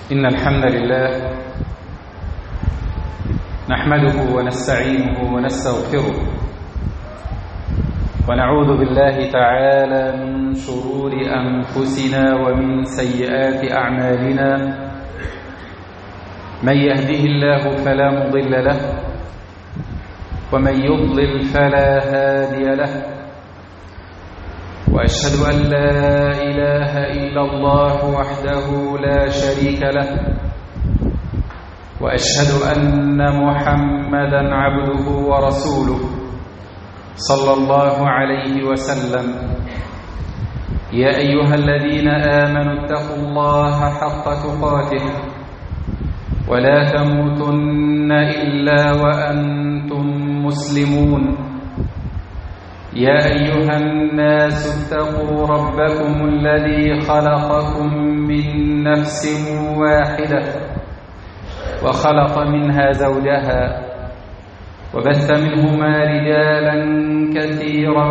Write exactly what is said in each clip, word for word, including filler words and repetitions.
إن الحمد لله نحمده ونستعينه ونستغفره ونعوذ بالله تعالى من شرور أنفسنا ومن سيئات أعمالنا. من يهده الله فلا مضل له ومن يضلل فلا هادي له، وأشهد أن لا إله إلا الله وحده لا شريك له، وأشهد أن محمدًا عبده ورسوله صلى الله عليه وسلم. يا أيها الذين آمنوا اتقوا الله حق تقاته ولا تموتن إلا وأنتم مسلمون. يا أيها الناس اتقوا ربكم الذي خلقكم من نفس واحدة وخلق منها زوجها وبث منهما رجالا كثيرا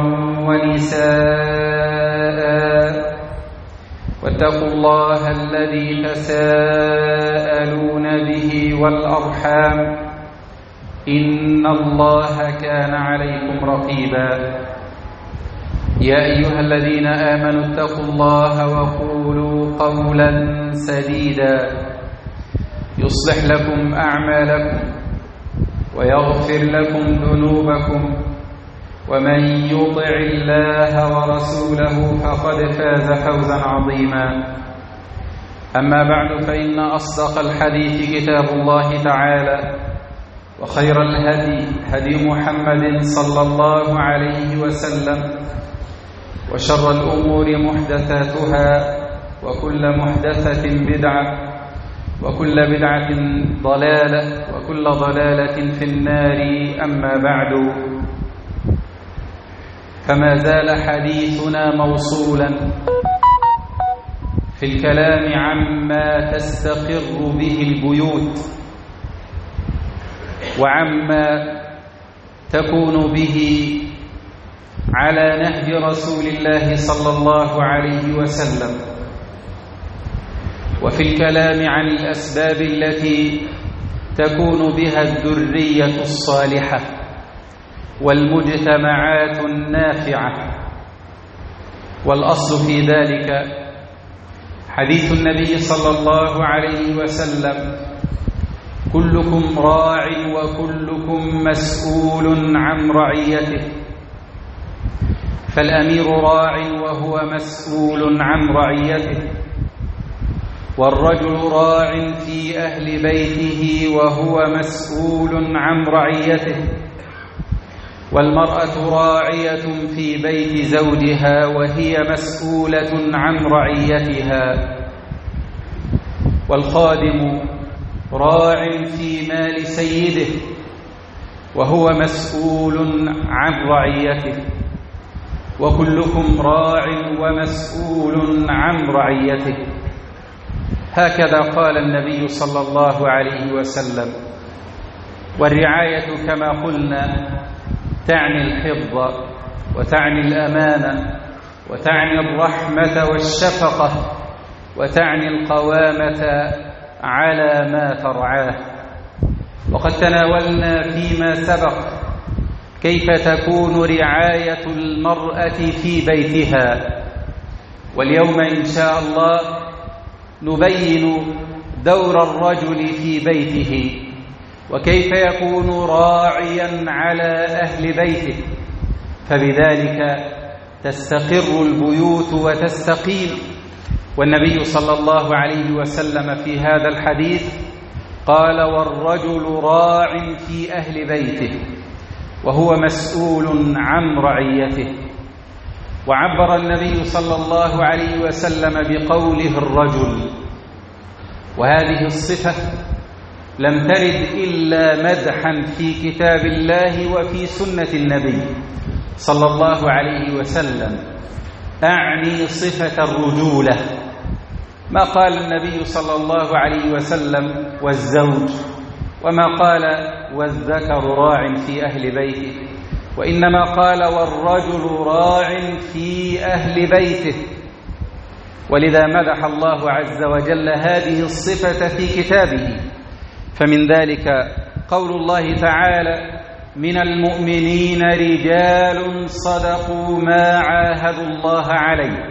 ونساء، واتقوا الله الذي تساءلون به والأرحام إن الله كان عليكم رقيبا. يا أيها الذين آمنوا اتقوا الله وقولوا قولا سديدا يصلح لكم أعمالكم ويغفر لكم ذنوبكم، ومن يطع الله ورسوله فقد فاز فوزا عظيما. أما بعد، فإن أصدق الحديث كتاب الله تعالى، وخير الهدي هدي محمد صلى الله عليه وسلم، وشر الأمور محدثاتها، وكل محدثة بدعة، وكل بدعة ضلالة، وكل ضلالة في النار. أما بعد، فما زال حديثنا موصولا في الكلام عما تستقر به البيوت، وعما تكون به على نهج رسول الله صلى الله عليه وسلم، وفي الكلام عن الأسباب التي تكون بها الذرية الصالحة والمجتمعات النافعة. والأصل في ذلك حديث النبي صلى الله عليه وسلم: كلكم راع وكلكم مسؤول عن رعيته. فالأمير راع وهو مسؤول عن رعيته، والرجل راع في أهل بيته وهو مسؤول عن رعيته، والمرأة راعية في بيت زوجها وهي مسؤولة عن رعيتها، والخادم راع في مال سيده وهو مسؤول عن رعيته، وكلكم راع ومسؤول عن رعيته. هكذا قال النبي صلى الله عليه وسلم. والرعاية كما قلنا تعني الحفظ، وتعني الأمانة، وتعني الرحمة والشفقة، وتعني القوامة على ما ترعاه. وقد تناولنا فيما سبق كيف تكون رعاية المرأة في بيتها، واليوم إن شاء الله نبين دور الرجل في بيته، وكيف يكون راعيا على أهل بيته، فبذلك تستقر البيوت وتستقيم. والنبي صلى الله عليه وسلم في هذا الحديث قال: والرجل راع في أهل بيته وهو مسؤول عن رعيته. وعبر النبي صلى الله عليه وسلم بقوله الرجل، وهذه الصفة لم ترد إلا مدحا في كتاب الله وفي سنة النبي صلى الله عليه وسلم، أعني صفة الرجولة. ما قال النبي صلى الله عليه وسلم والزوج، وما قال والذكر راع في أهل بيته، وإنما قال والرجل راع في أهل بيته. ولذا مدح الله عز وجل هذه الصفة في كتابه. فمن ذلك قول الله تعالى: من المؤمنين رجال صدقوا ما عاهدوا الله عليه.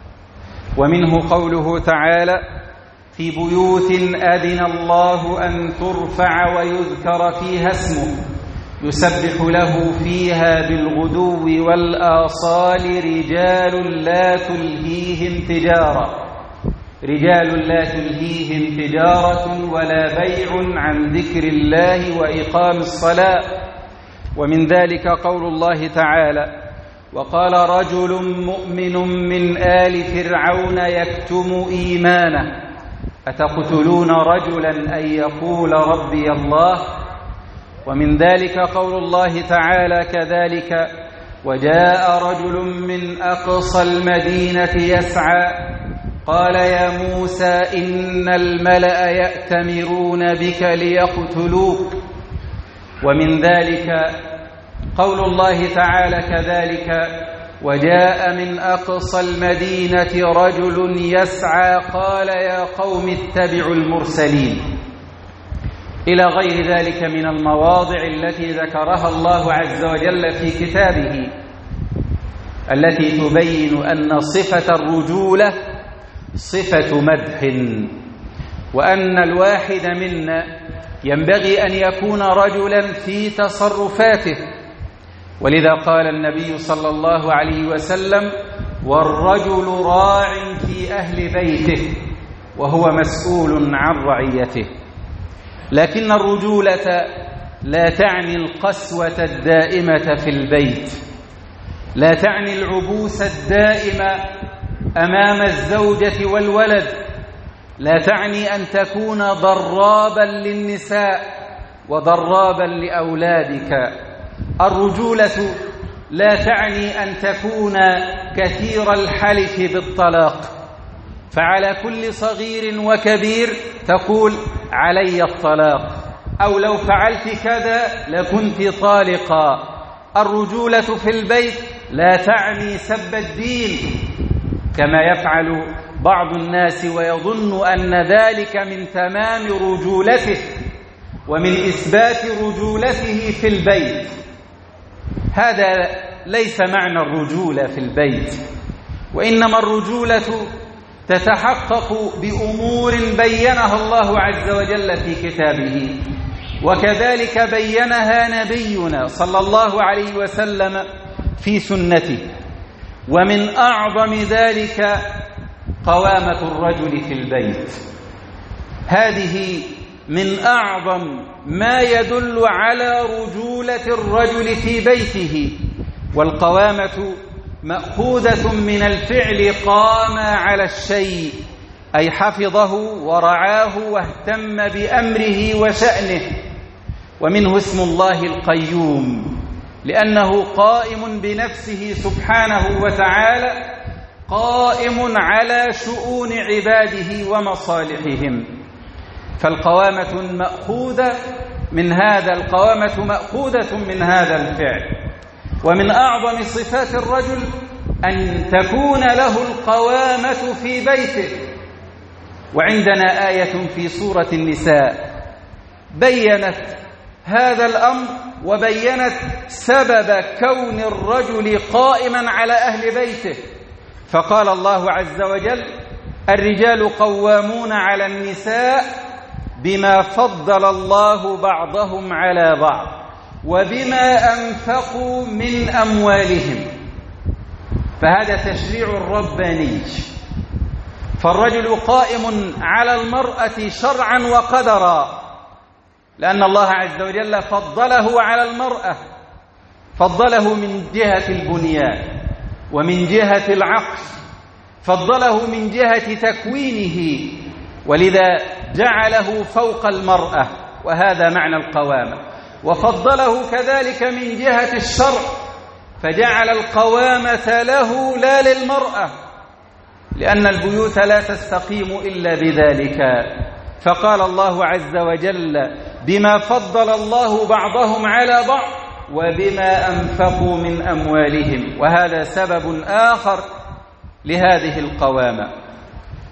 ومنه قوله تعالى: في بيوت أذن الله أن ترفع ويذكر فيها اسمه يسبح له فيها بالغدو والآصال رجال لا تلهيهم تجارة رجال لا تلهيهم تجارة ولا بيع عن ذكر الله وإقام الصلاة. ومن ذلك قول الله تعالى: وقال رجل مؤمن من آل فرعون يكتم إيمانه أتقتلون رجلا أن يقول ربي الله. ومن ذلك قول الله تعالى كذلك: وجاء رجل من أقصى المدينة يسعى قال يا موسى إن الملأ يأتمرون بك ليقتلوك. ومن ذلك قول الله تعالى كذلك: وجاء من أقصى المدينة رجل يسعى قال يا قوم اتبعوا المرسلين، إلى غير ذلك من المواضع التي ذكرها الله عز وجل في كتابه التي تبين أن صفة الرجولة صفة مدح، وأن الواحد منا ينبغي أن يكون رجلا في تصرفاته. ولذا قال النبي صلى الله عليه وسلم: والرجل راع في أهل بيته وهو مسؤول عن رعيته. لكن الرجولة لا تعني القسوة الدائمة في البيت، لا تعني العبوس الدائمة أمام الزوجة والولد، لا تعني أن تكون ضرابا للنساء وضرابا لأولادك. الرجولة لا تعني أن تكون كثير الحلف بالطلاق، فعلى كل صغير وكبير تقول علي الطلاق، أو لو فعلت كذا لكنت طالقا. الرجولة في البيت لا تعني سب الدين كما يفعل بعض الناس ويظن أن ذلك من تمام رجولته ومن إثبات رجولته في البيت. هذا ليس معنى الرجولة في البيت، وإنما الرجولة تتحقق بأمور بينها الله عز وجل في كتابه، وكذلك بينها نبينا صلى الله عليه وسلم في سنته. ومن أعظم ذلك قوامة الرجل في البيت، هذه من أعظم ما يدل على رجولة الرجل في بيته. والقوامة مأخوذة من الفعل قام على الشيء، أي حفظه ورعاه واهتم بأمره وشأنه. ومنه اسم الله القيوم، لأنه قائم بنفسه سبحانه وتعالى، قائم على شؤون عباده ومصالحهم. فالقوامة مأخوذة من هذا القوامة مأخوذة من هذا الفعل. ومن أعظم صفات الرجل أن تكون له القوامة في بيته. وعندنا آية في سورة النساء بيّنت هذا الأمر وبيّنت سبب كون الرجل قائما على أهل بيته، فقال الله عز وجل: الرجال قوامون على النساء بما فضل الله بعضهم على بعض وبما أنفقوا من أموالهم. فهذا تشريع رباني، فالرجل قائم على المرأة شرعا وقدرا، لأن الله عز وجل فضله على المرأة، فضله من جهة البنيان ومن جهة العقل، فضله من جهة تكوينه، ولذا جعله فوق المرأة، وهذا معنى القوامة. وفضله كذلك من جهة الشرع، فجعل القوامة له لا للمرأة، لأن البيوت لا تستقيم إلا بذلك. فقال الله عز وجل: بما فضل الله بعضهم على بعض وبما أنفقوا من أموالهم. وهذا سبب آخر لهذه القوامة.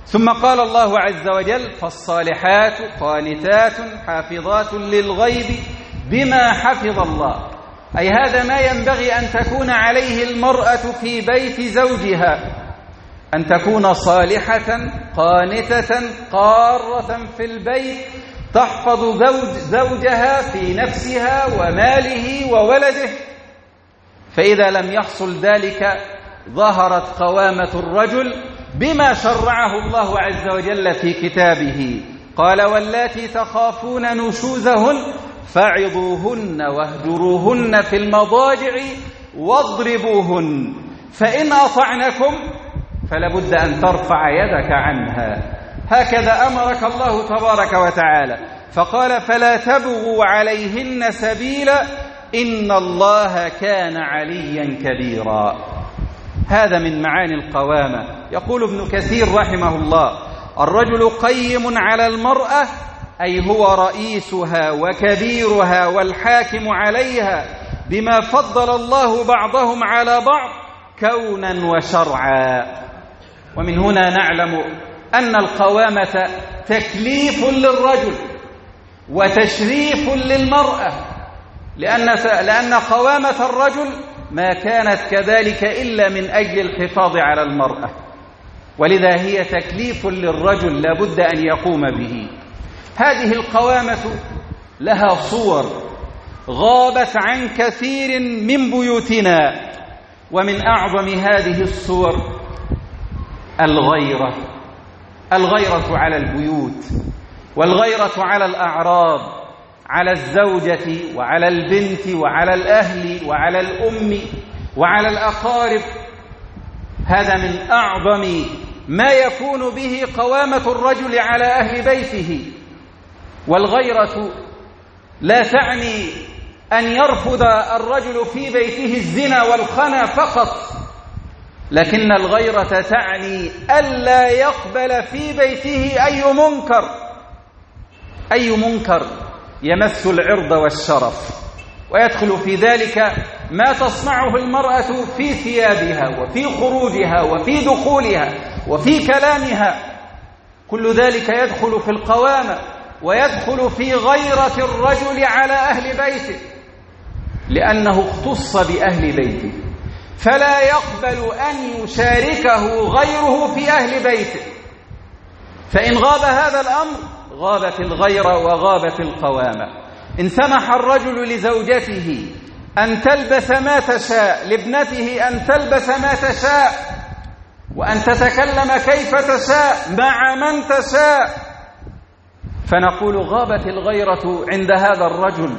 ثم قال الله عز وجل: فالصالحات قانتات حافظات للغيب بما حفظ الله. أي هذا ما ينبغي أن تكون عليه المرأة في بيت زوجها، أن تكون صالحة قانتة قارة في البيت، تحفظ زوج زوجها في نفسها وماله وولده. فإذا لم يحصل ذلك ظهرت قوامة الرجل بما شرعه الله عز وجل في كتابه. قال: واللاتي تخافون نشوزهن فعظوهن واهجروهن في المضاجع واضربوهن، فإن أطعنكم فلا بد أن ترفع يدك عنها. هكذا أمرك الله تبارك وتعالى، فقال: فلا تبغوا عليهن سبيلا إن الله كان عليا كبيرا. هذا من معاني القوامة. يقول ابن كثير رحمه الله: الرجل قيم على المرأة، أي هو رئيسها وكبيرها والحاكم عليها بما فضل الله بعضهم على بعض كونا وشرعا. ومن هنا نعلم أن القوامة تكليف للرجل وتشريف للمرأة، لأن لأن قوامة الرجل ما كانت كذلك إلا من أجل الحفاظ على المرأة، ولذا هي تكليف للرجل لا بد أن يقوم به. هذه القوامة لها صور غابت عن كثير من بيوتنا، ومن أعظم هذه الصور الغيرة. الغيرة على البيوت، والغيرة على الأعراض، على الزوجة وعلى البنت وعلى الأهل وعلى الأم وعلى الأقارب. هذا من أعظم ما يكون به قوامة الرجل على أهل بيته. والغيرة لا تعني أن يرفض الرجل في بيته الزنا والخنا فقط، لكن الغيرة تعني ألا يقبل في بيته أي منكر أي منكر يمس العرض والشرف، ويدخل في ذلك ما تصنعه المرأة في ثيابها وفي خروجها وفي دخولها وفي كلامها. كل ذلك يدخل في القوامة، ويدخل في غيرة الرجل على أهل بيته، لأنه اختص بأهل بيته، فلا يقبل أن يشاركه غيره في أهل بيته. فإن غاب هذا الأمر غابت الغيرة وغابت القوامة. إن سمح الرجل لزوجته أن تلبس ما تشاء، لابنته أن تلبس ما تشاء، وأن تتكلم كيف تشاء مع من تشاء، فنقول غابت الغيرة عند هذا الرجل،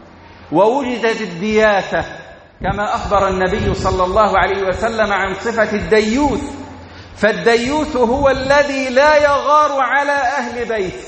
ووجدت الدياثة، كما أخبر النبي صلى الله عليه وسلم عن صفة الديوث. فالديوث هو الذي لا يغار على أهل بيت،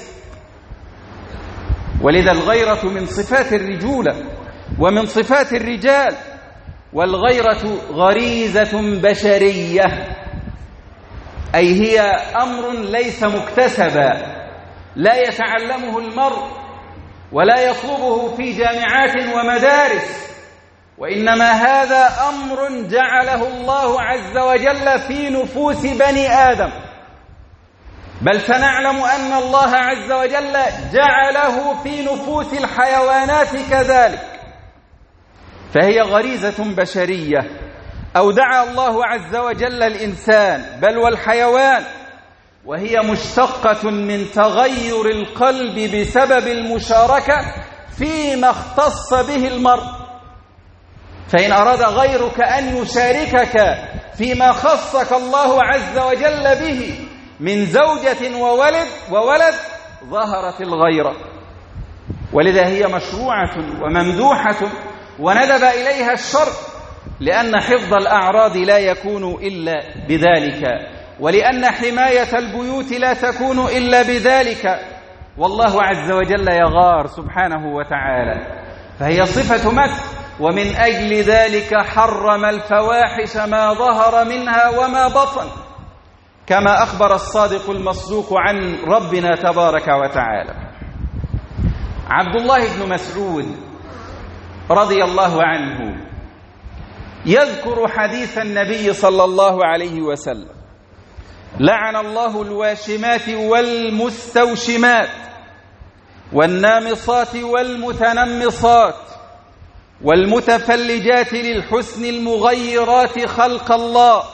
ولذا الغيرة من صفات الرجولة ومن صفات الرجال. والغيرة غريزة بشرية، أي هي أمر ليس مكتسبا، لا يتعلمه المرء ولا يطلبه في جامعات ومدارس، وإنما هذا أمر جعله الله عز وجل في نفوس بني آدم. بل سنعلم أن الله عز وجل جعله في نفوس الحيوانات كذلك، فهي غريزة بشرية. أودع الله عز وجل الإنسان بل والحيوان، وهي مشتقة من تغير القلب بسبب المشاركة فيما اختص به المرء. فإن أراد غيرك أن يشاركك فيما خصك الله عز وجل به من زوجة وولد وولد ظهرت الغيرة، ولذا هي مشروعة وممدوحة وندب إليها الشرع، لأن حفظ الأعراض لا يكون إلا بذلك، ولأن حماية البيوت لا تكون إلا بذلك. والله عز وجل يغار سبحانه وتعالى، فهي صفة مدح، ومن أجل ذلك حرم الفواحش ما ظهر منها وما بطن، كما أخبر الصادق المصدوق عن ربنا تبارك وتعالى. عبد الله بن مسعود رضي الله عنه يذكر حديث النبي صلى الله عليه وسلم لعن الله الواشمات والمستوشمات والنامصات والمتنمصات والمتفلجات للحسن المغيرات خلق الله.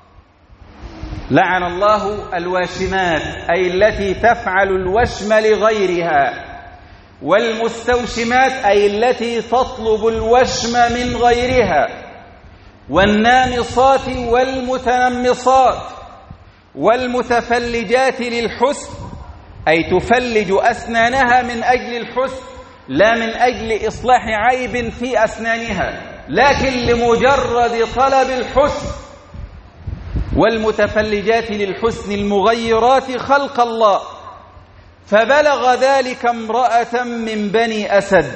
لعن الله الواشمات أي التي تفعل الوشم لغيرها، والمستوشمات أي التي تطلب الوشم من غيرها، والنامصات والمتنمصات والمتفلجات للحسن أي تفلج أسنانها من أجل الحسن لا من أجل إصلاح عيب في أسنانها، لكن لمجرد طلب الحسن. والمتفلجات للحسن المغيرات خلق الله. فبلغ ذلك امرأة من بني أسد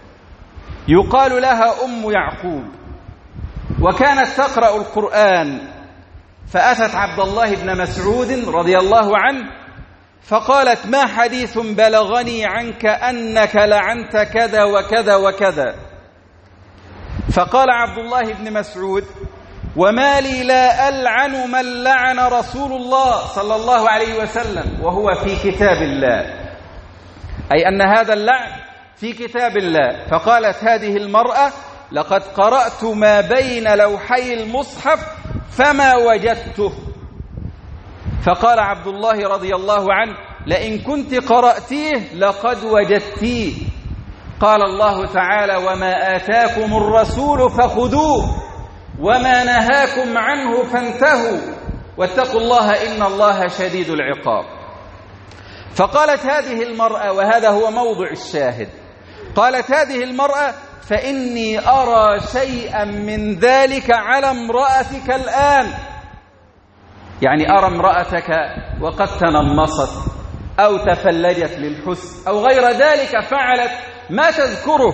يقال لها أم يعقوب، وكانت تقرأ القرآن، فأتت عبد الله بن مسعود رضي الله عنه فقالت: ما حديث بلغني عنك أنك لعنت كذا وكذا وكذا؟ فقال عبد الله بن مسعود: وما لي لا ألعن من لعن رسول الله صلى الله عليه وسلم وهو في كتاب الله، أي أن هذا اللعن في كتاب الله. فقالت هذه المرأة: لقد قرأت ما بين لوحي المصحف فما وجدته. فقال عبد الله رضي الله عنه: لئن كنت قرأتيه لقد وجدتيه. قال الله تعالى: وما آتاكم الرسول فخذوه وما نهاكم عنه فانتهوا واتقوا الله إن الله شديد العقاب. فقالت هذه المرأة، وهذا هو موضع الشاهد، قالت هذه المرأة: فإني أرى شيئا من ذلك على امرأتك الآن، يعني أرى امرأتك وقد تنمصت أو تفلجت للحسن أو غير ذلك، فعلت ما تذكره.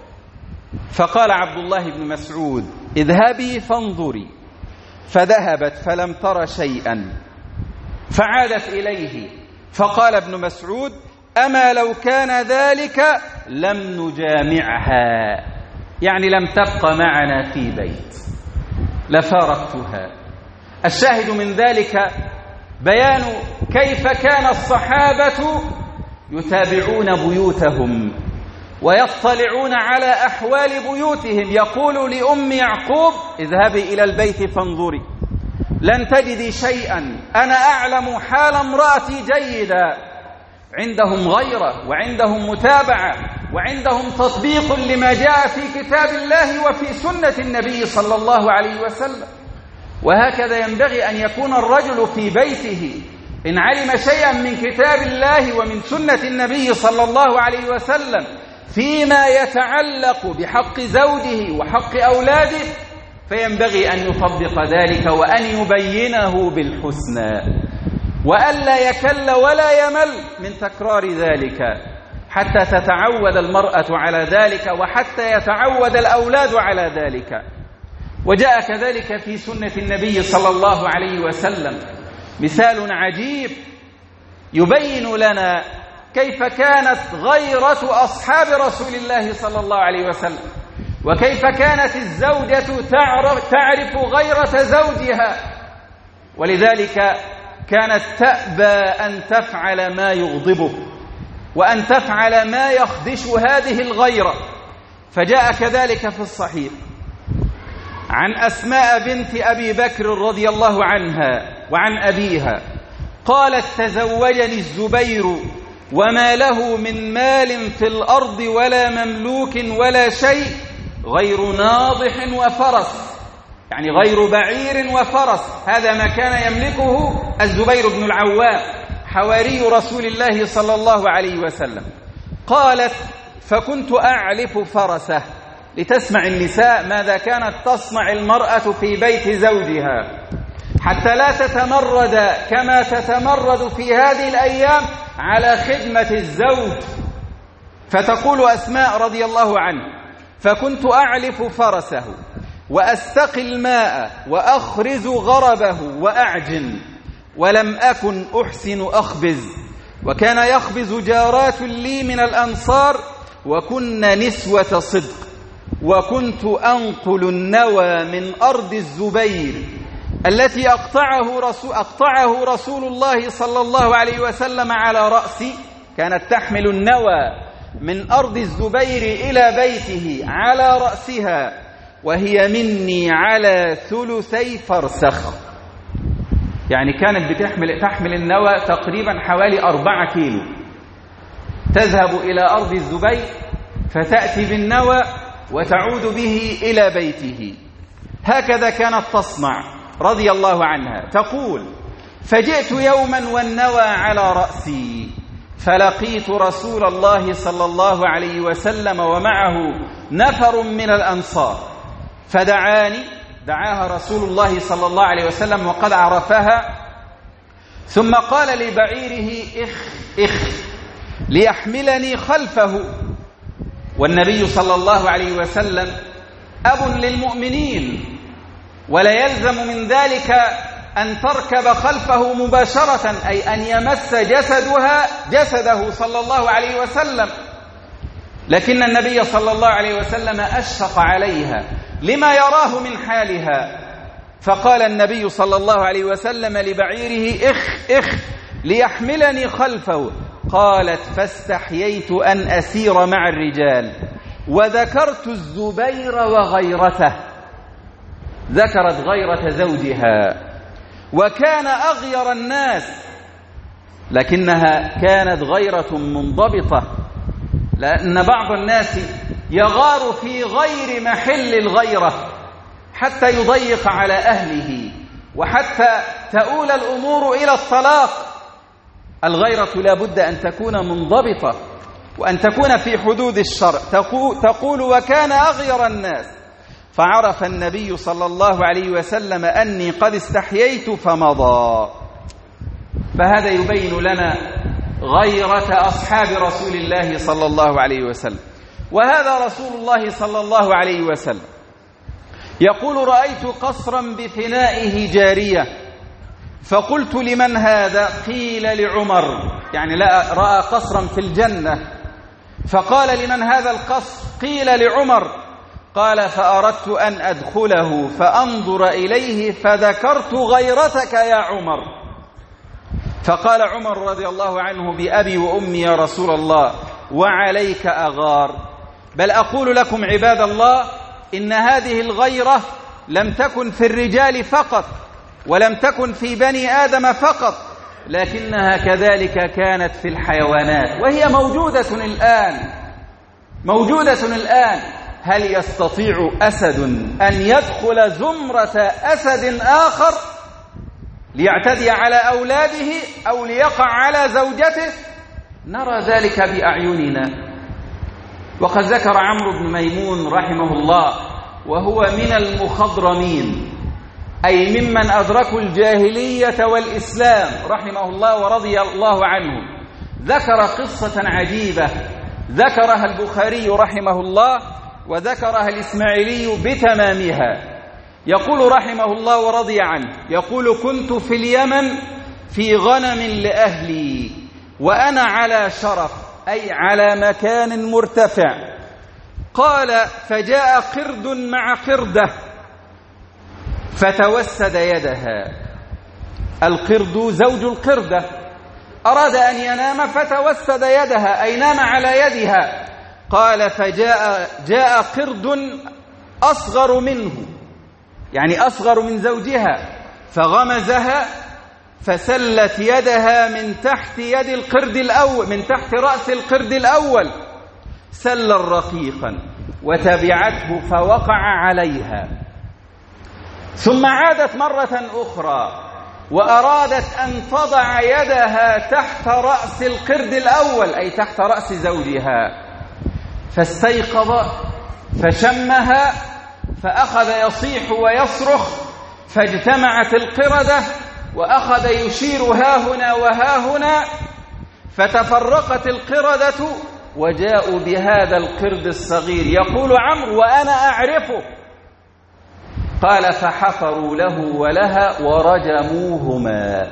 فقال عبد الله بن مسعود: اذهبي فانظري. فذهبت فلم تر شيئا، فعادت إليه فقال ابن مسعود: أما لو كان ذلك لم نجامعها، يعني لم تبق معنا في بيت لفارقتها. الشاهد من ذلك بيان كيف كان الصحابة يتابعون بيوتهم ويطلعون على أحوال بيوتهم. يقول لأم يعقوب: اذهبي إلى البيت فانظري، لن تجدي شيئا، أنا أعلم حال امرأتي جيدا. عندهم غيرة وعندهم متابعة وعندهم تطبيق لما جاء في كتاب الله وفي سنة النبي صلى الله عليه وسلم. وهكذا ينبغي أن يكون الرجل في بيته إن علم شيئا من كتاب الله ومن سنة النبي صلى الله عليه وسلم فيما يتعلق بحق زوجه وحق أولاده، فينبغي أن يطبق ذلك وأن يبينه بالحسنى، وألا يكل ولا يمل من تكرار ذلك حتى تتعود المرأة على ذلك وحتى يتعود الأولاد على ذلك. وجاء كذلك في سنة النبي صلى الله عليه وسلم مثال عجيب يبين لنا كيف كانت غيرة أصحاب رسول الله صلى الله عليه وسلم، وكيف كانت الزوجة تعرف, تعرف غيرة زوجها، ولذلك كانت تأبى أن تفعل ما يغضبه وأن تفعل ما يخدش هذه الغيرة. فجاء كذلك في الصحيح عن أسماء بنت أبي بكر رضي الله عنها وعن أبيها قالت: تزوجني الزبير وما له من مال في الأرض ولا مملوك ولا شيء غير ناضح وفرس، يعني غير بعير وفرس. هذا ما كان يملكه الزبير بن العوام حواري رسول الله صلى الله عليه وسلم. قالت: فكنت أعلف فرسه، لتسمع النساء ماذا كانت تصنع المرأة في بيت زوجها حتى لا تتمرد كما تتمرد في هذه الأيام على خدمة الزوج. فتقول أسماء رضي الله عنه: فكنت أعلف فرسه وأستقي الماء وأخرز غربه وأعجن، ولم أكن أحسن أخبز، وكان يخبز جارات لي من الأنصار وكن نسوة صدق، وكنت أنقل النوى من أرض الزبير التي أقطعه رسول, أقطعه رسول الله صلى الله عليه وسلم على رأسي، كانت تحمل النوى من أرض الزبير إلى بيته على رأسها، وهي مني على ثلثي فرسخ. يعني كانت بتحمل تحمل النوى تقريبا حوالي أربعة كيلو، تذهب إلى أرض الزبير فتأتي بالنوى وتعود به إلى بيته. هكذا كانت تصنع رضي الله عنها. تقول: فجئت يوما والنوى على رأسي، فلقيت رسول الله صلى الله عليه وسلم ومعه نفر من الأنصار، فدعاني، دعاها رسول الله صلى الله عليه وسلم وقد عرفها، ثم قال لبعيره: إخ إخ ليحملني خلفه. والنبي صلى الله عليه وسلم أب للمؤمنين، ولا يلزم من ذلك أن تركب خلفه مباشرة، أي أن يمس جسدها جسده صلى الله عليه وسلم، لكن النبي صلى الله عليه وسلم أشفق عليها لما يراه من حالها، فقال النبي صلى الله عليه وسلم لبعيره: إخ إخ ليحملني خلفه. قالت: فاستحييت أن أسير مع الرجال، وذكرت الزبير وغيرته، ذكرت غيرة زوجها، وكان أغير الناس، لكنها كانت غيرة منضبطة، لأن بعض الناس يغار في غير محل الغيرة حتى يضيق على أهله، وحتى تؤول الأمور إلى الطلاق. الغيرة لا بد أن تكون منضبطة وأن تكون في حدود الشرع. تقول: وكان أغير الناس، فعرف النبي صلى الله عليه وسلم أني قد استحييت فمضى. فهذا يبين لنا غيرة أصحاب رسول الله صلى الله عليه وسلم. وهذا رسول الله صلى الله عليه وسلم يقول: رأيت قصرا بفنائه جارية، فقلت: لمن هذا؟ قيل: لعمر. يعني لا رأى قصرا في الجنة، فقال: لمن هذا القصر؟ قيل: لعمر. قال: فأردت أن أدخله فأنظر إليه، فذكرت غيرتك يا عمر. فقال عمر رضي الله عنه: بأبي وأمي يا رسول الله، وعليك أغار. بل أقول لكم عباد الله، إن هذه الغيرة لم تكن في الرجال فقط، ولم تكن في بني آدم فقط، لكنها كذلك كانت في الحيوانات، وهي موجودة الآن، موجودة الآن. هل يستطيع أسد أن يدخل زمرة أسد آخر ليعتدي على أولاده أو ليقع على زوجته؟ نرى ذلك بأعيننا. وقد ذكر عمرو بن ميمون رحمه الله، وهو من المخضرمين، أي ممن أدركوا الجاهلية والإسلام رحمه الله ورضي الله عنه، ذكر قصة عجيبة ذكرها البخاري رحمه الله وذكرها الإسماعيلي بتمامها. يقول رحمه الله ورضي عنه، يقول: كنت في اليمن في غنم لأهلي، وأنا على شرف، أي على مكان مرتفع. قال: فجاء قرد مع قردة فتوسد يدها. القرد زوج القردة، أراد أن ينام فتوسد يدها، أي نام على يدها. قال: فجاء جاء قرد أصغر منه، يعني أصغر من زوجها، فغمزها فسلت يدها من تحت يد القرد الأول، من تحت رأس القرد الأول سلا رقيقا، وتبعته فوقع عليها. ثم عادت مرة أخرى وأرادت أن تضع يدها تحت رأس القرد الأول، أي تحت رأس زوجها، فاستيقظ فشمها، فأخذ يصيح ويصرخ، فاجتمعت القردة وأخذ يشير ها هنا وها هنا، فتفرقت القردة وجاءوا بهذا القرد الصغير. يقول عمرو: وأنا أعرفه. قال: فحفروا له ولها ورجموهما.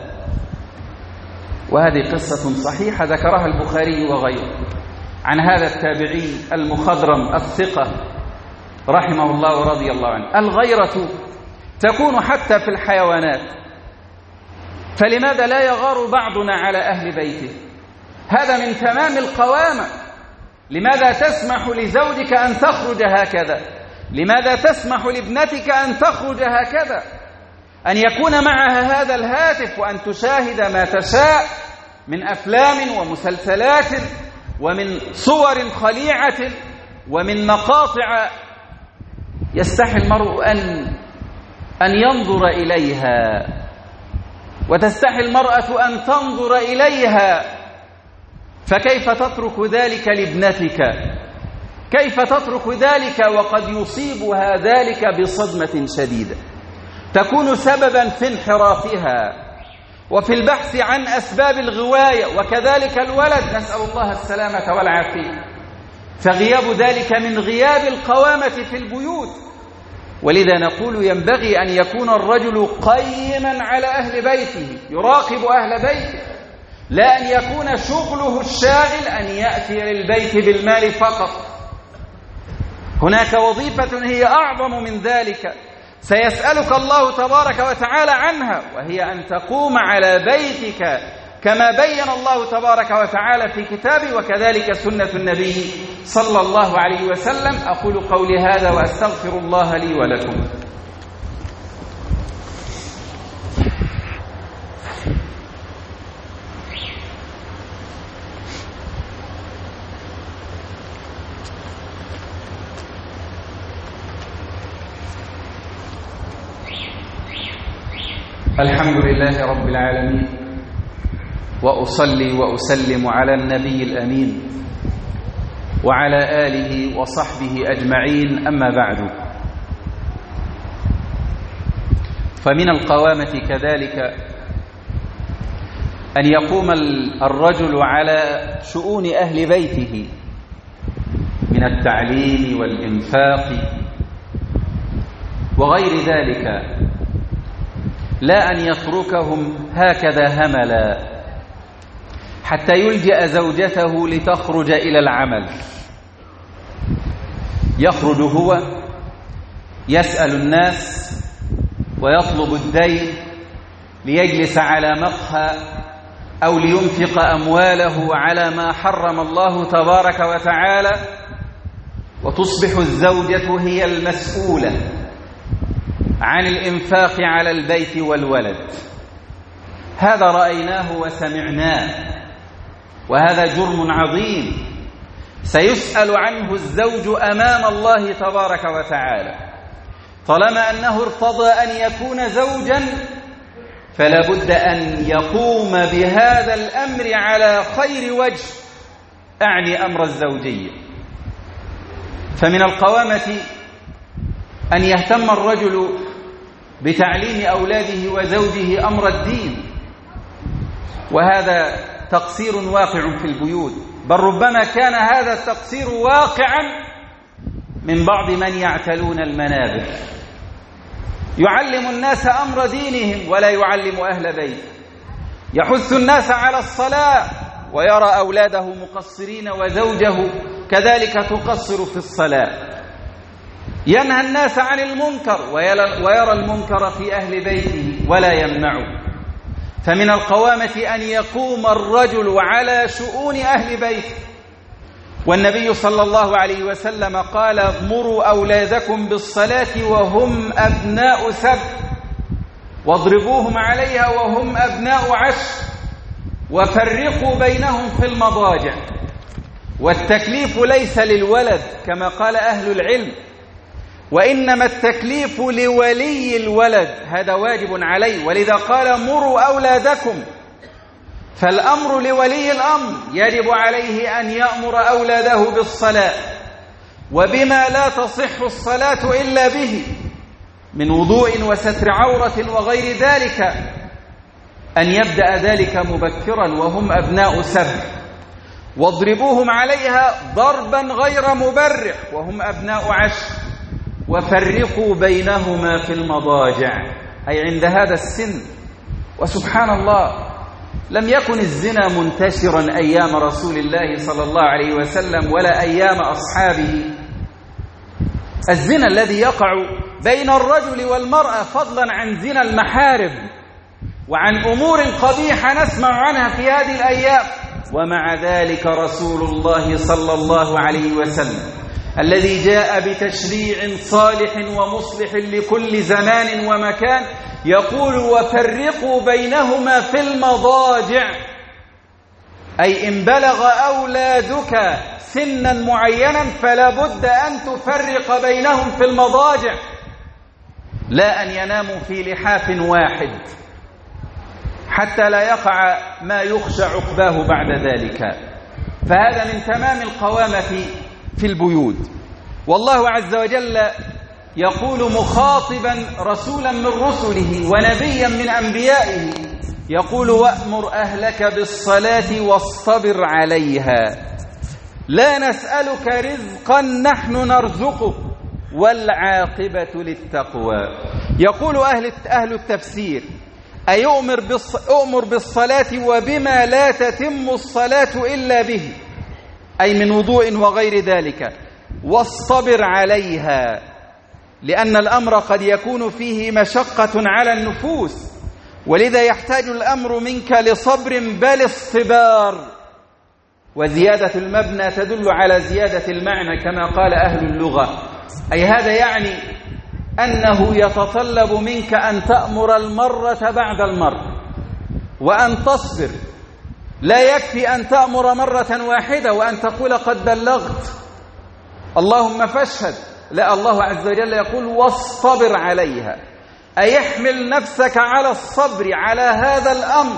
وهذه قصة صحيحة ذكرها البخاري وغيره عن هذا التابعي المخضرم الثقة رحمه الله ورضي الله عنه. الغيرة تكون حتى في الحيوانات. فلماذا لا يغار بعضنا على أهل بيته؟ هذا من تمام القوامة. لماذا تسمح لزوجك أن تخرج هكذا؟ لماذا تسمح لابنتك أن تخرج هكذا؟ أن يكون معها هذا الهاتف وأن تشاهد ما تشاء من أفلام ومسلسلات ومن صور خليعة ومن مقاطع يستحي المرء أن أن ينظر إليها، وتستحي المرأة أن تنظر إليها. فكيف تترك ذلك لابنتك؟ كيف تترك ذلك وقد يصيبها ذلك بصدمة شديدة تكون سببا في انحرافها وفي البحث عن أسباب الغواية، وكذلك الولد، نسأل الله السلامة والعافية. فغياب ذلك من غياب القوامة في البيوت. ولذا نقول ينبغي أن يكون الرجل قيما على أهل بيته، يراقب أهل بيته، لا أن يكون شغله الشاغل أن يأتي للبيت بالمال فقط. هناك وظيفة هي أعظم من ذلك سيسألك الله تبارك وتعالى عنها، وهي أن تقوم على بيتك كما بين الله تبارك وتعالى في كتابه وكذلك سنة النبي صلى الله عليه وسلم. أقول قولي هذا وأستغفر الله لي ولكم. الحمد لله رب العالمين، وأصلي وأسلم على النبي الأمين وعلى آله وصحبه أجمعين. أما بعد، فمن القوامة كذلك أن يقوم الرجل على شؤون أهل بيته من التعليم والإنفاق وغير ذلك، لا أن يتركهم هكذا هملا حتى يلجأ زوجته لتخرج إلى العمل. يخرج هو يسأل الناس ويطلب الدين ليجلس على مقهى أو لينفق أمواله على ما حرم الله تبارك وتعالى، وتصبح الزوجة هي المسؤولة عن الإنفاق على البيت والولد. هذا رأيناه وسمعناه، وهذا جرم عظيم سيسأل عنه الزوج أمام الله تبارك وتعالى. طالما أنه ارتضى أن يكون زوجا فلا بد أن يقوم بهذا الأمر على خير وجه، أعني أمر الزوجية. فمن القوامة أن يهتم الرجل بتعليم أولاده وزوجه أمر الدين، وهذا تقصير واقع في البيوت، بل ربما كان هذا التقصير واقعا من بعض من يعتلون المنابر، يعلم الناس أمر دينهم ولا يعلم أهل بيته، يحث الناس على الصلاة ويرى أولاده مقصرين وزوجه كذلك تقصر في الصلاة، ينهى الناس عن المنكر ويرى المنكر في أهل بيته ولا يمنعه. فمن القوامة أن يقوم الرجل على شؤون أهل بيته. والنبي صلى الله عليه وسلم قال: مروا أولادكم بالصلاة وهم أبناء سبع، واضربوهم عليها وهم أبناء عشر، وفرقوا بينهم في المضاجع. والتكليف ليس للولد كما قال أهل العلم، وإنما التكليف لولي الولد، هذا واجب عليه. ولذا قال: مروا أولادكم، فالأمر لولي الأمر، يجب عليه أن يأمر أولاده بالصلاة وبما لا تصح الصلاة إلا به من وضوء وستر عورة وغير ذلك، أن يبدأ ذلك مبكرا وهم أبناء سبع، واضربوهم عليها ضربا غير مبرح وهم أبناء عشر، وفرقوا بينهما في المضاجع، أي عند هذا السن. وسبحان الله، لم يكن الزنا منتشرا أيام رسول الله صلى الله عليه وسلم ولا أيام أصحابه. الزنا الذي يقع بين الرجل والمرأة، فضلا عن زنا المحارم وعن أمور قبيحة نسمع عنها في هذه الأيام. ومع ذلك رسول الله صلى الله عليه وسلم الذي جاء بتشريع صالح ومصلح لكل زمان ومكان يقول: وفرقوا بينهما في المضاجع، أي إن بلغ أولادك سنا معينا فلا بد أن تفرق بينهم في المضاجع، لا أن يناموا في لحاف واحد حتى لا يقع ما يخشى عقباه بعد ذلك. فهذا من تمام القوامة في البيوت. والله عز وجل يقول مخاطبا رسولا من رسله ونبيا من أنبيائه، يقول: وأمر أهلك بالصلاة واصطبر عليها لا نسألك رزقا نحن نرزقك والعاقبة للتقوى. يقول أهل أهل التفسير: أي أؤمر أؤمر بالصلاة وبما لا تتم الصلاة إلا به، أي من وضوء وغير ذلك، واصطبر عليها، لأن الأمر قد يكون فيه مشقة على النفوس، ولذا يحتاج الأمر منك لصبر بل اصطبار. وزيادة المبنى تدل على زيادة المعنى كما قال أهل اللغة، أي هذا يعني أنه يتطلب منك أن تأمر المرة بعد المرة وأن تصبر. لا يكفي أن تأمر مرة واحدة وأن تقول قد بلغت اللهم فاشهد، لا، الله عز وجل يقول: واصطبر عليها، أي احمل نفسك على الصبر على هذا الأمر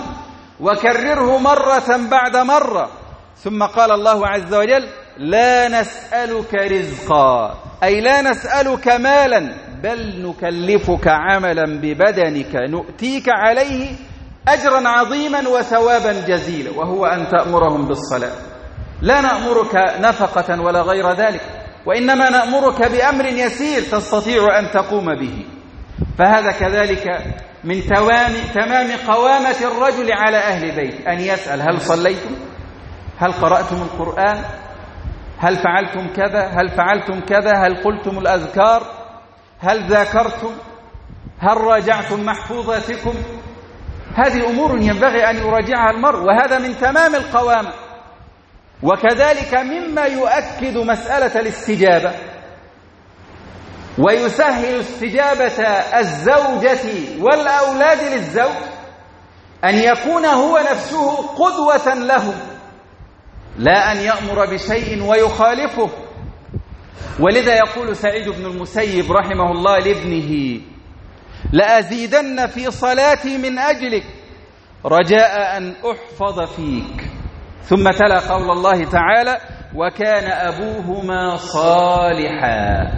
وكرره مرة بعد مرة. ثم قال الله عز وجل: لا نسألك رزقا، أي لا نسألك مالا بل نكلفك عملا ببدنك نؤتيك عليه أجرا عظيما وثوابا جزيلا، وهو أن تأمرهم بالصلاة. لا نأمرك نفقة ولا غير ذلك، وإنما نأمرك بأمر يسير تستطيع أن تقوم به. فهذا كذلك من تمام قوامة الرجل على أهل بيت، أن يسأل: هل صليتم؟ هل قرأتم القرآن؟ هل فعلتم كذا؟ هل فعلتم كذا؟ هل قلتم الأذكار؟ هل ذاكرتم؟ هل راجعتم محفوظاتكم؟ هذه أمور ينبغي أن يراجعها المرء، وهذا من تمام القوامة. وكذلك مما يؤكد مسألة الاستجابة ويسهل استجابة الزوجة والأولاد للزوج أن يكون هو نفسه قدوة لهم، لا أن يأمر بشيء ويخالفه. ولذا يقول سعيد بن المسيب رحمه الله لابنه: لأزيدن في صلاتي من أجلك رجاء أن أحفظ فيك. ثم تلا قول الله تعالى: وكان أبوهما صالحا.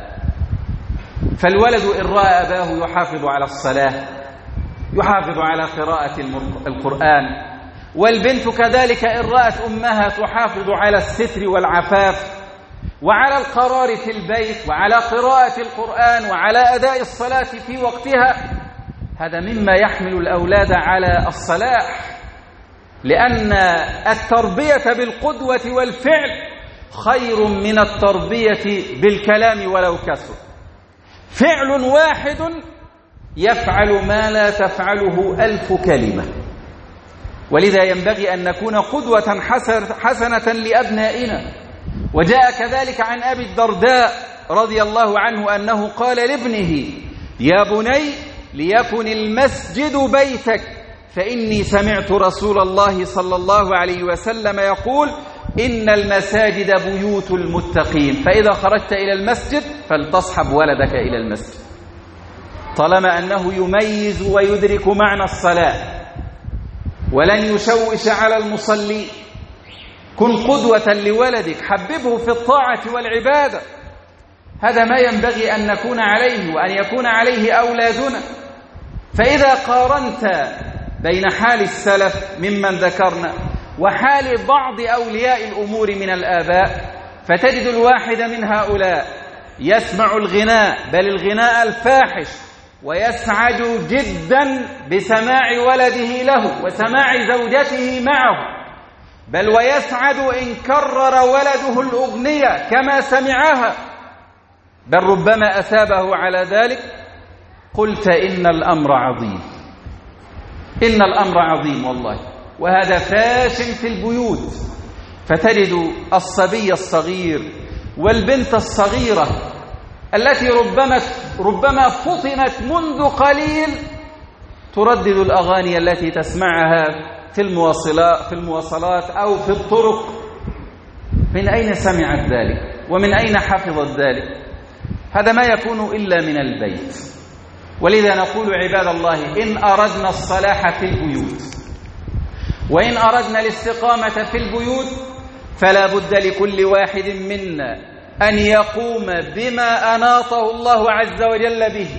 فالولد إن رأى أباه يحافظ على الصلاة يحافظ على قراءة القرآن، والبنت كذلك إن رأت أمها تحافظ على الستر والعفاف وعلى القرار في البيت وعلى قراءة القرآن وعلى أداء الصلاة في وقتها، هذا مما يحمل الأولاد على الصلاح، لأن التربية بالقدوة والفعل خير من التربية بالكلام ولو كثر. فعل واحد يفعل ما لا تفعله ألف كلمة. ولذا ينبغي أن نكون قدوة حسنة لأبنائنا. وجاء كذلك عن أبي الدرداء رضي الله عنه أنه قال لابنه: يا بني ليكن المسجد بيتك، فإني سمعت رسول الله صلى الله عليه وسلم يقول: إن المساجد بيوت المتقين، فإذا خرجت إلى المسجد فلتصحب ولدك إلى المسجد، طالما أنه يميز ويدرك معنى الصلاة ولن يشوش على المصلي. كن قدوة لولدك، حببه في الطاعة والعبادة. هذا ما ينبغي أن نكون عليه وأن يكون عليه أولادنا. فإذا قارنت بين حال السلف ممن ذكرنا وحال بعض أولياء الأمور من الآباء، فتجد الواحد من هؤلاء يسمع الغناء، بل الغناء الفاحش، ويسعد جدا بسماع ولده له وسماع زوجته معه، بل ويسعد إن كرر ولده الأغنية كما سمعها، بل ربما أثابه على ذلك، قلت إن الأمر عظيم. إن الأمر عظيم والله. وهذا فاش في البيوت، فتجد الصبي الصغير والبنت الصغيرة التي ربما ربما فطمت منذ قليل تردد الأغاني التي تسمعها في المواصلات في المواصلات أو في الطرق. من أين سمعت ذلك؟ ومن أين حفظت ذلك؟ هذا ما يكون إلا من البيت. ولذا نقول عباد الله، إن أردنا الصلاح في البيوت وإن أردنا الاستقامة في البيوت فلا بد لكل واحد منا أن يقوم بما أناطه الله عز وجل به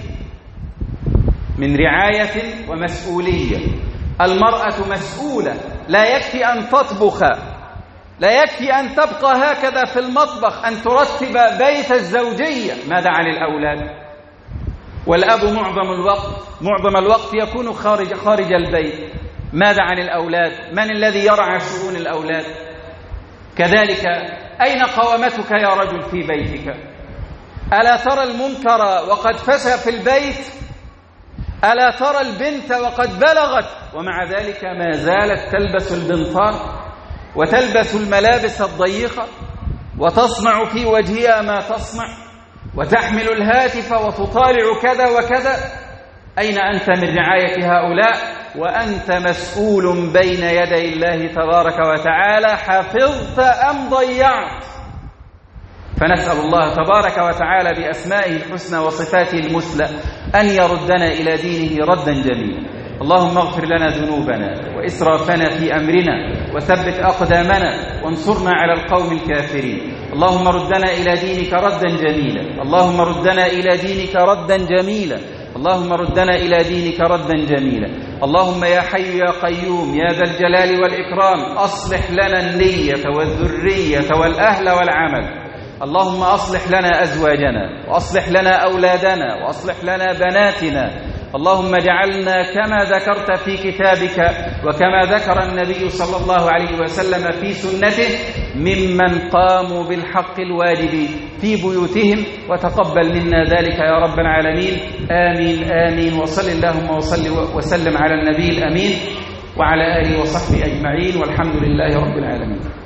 من رعاية ومسؤولية. المرأة مسؤولة، لا يكفي أن تطبخ، لا يكفي أن تبقى هكذا في المطبخ، أن ترتب بيت الزوجية. ماذا عن الأولاد؟ والأب معظم الوقت معظم الوقت يكون خارج خارج البيت. ماذا عن الأولاد؟ من الذي يرعى شؤون الأولاد؟ كذلك أين قوامتك يا رجل في بيتك؟ ألا ترى المنكر وقد فشى في البيت؟ ألا ترى البنت وقد بلغت ومع ذلك ما زالت تلبس البنطال وتلبس الملابس الضيقة وتصنع في وجهها ما تصنع وتحمل الهاتف وتطالع كذا وكذا؟ أين أنت من رعاية هؤلاء وأنت مسؤول بين يدي الله تبارك وتعالى؟ حفظت أم ضيعت؟ فنسأل الله تبارك وتعالى بأسمائه الحسنى وصفاته المثلى أن يردنا إلى دينه ردا جميلا. اللهم اغفر لنا ذنوبنا وإسرافنا في أمرنا وثبت أقدامنا وانصرنا على القوم الكافرين. اللهم ردنا إلى دينك ردا جميلا. اللهم ردنا إلى دينك ردا جميلا. اللهم ردنا إلى دينك ردا جميلا. اللهم يا حي يا قيوم يا ذا الجلال والإكرام أصلح لنا النية والذرية والأهل والعمل. اللهم أصلح لنا أزواجنا وأصلح لنا أولادنا وأصلح لنا بناتنا. اللهم اجعلنا كما ذكرت في كتابك وكما ذكر النبي صلى الله عليه وسلم في سنته ممن قاموا بالحق الواجب في بيوتهم، وتقبل منا ذلك يا رب العالمين. آمين آمين. وصل اللهم وصل وسلم على النبي الأمين وعلى آله وصحبه أجمعين، والحمد لله رب العالمين.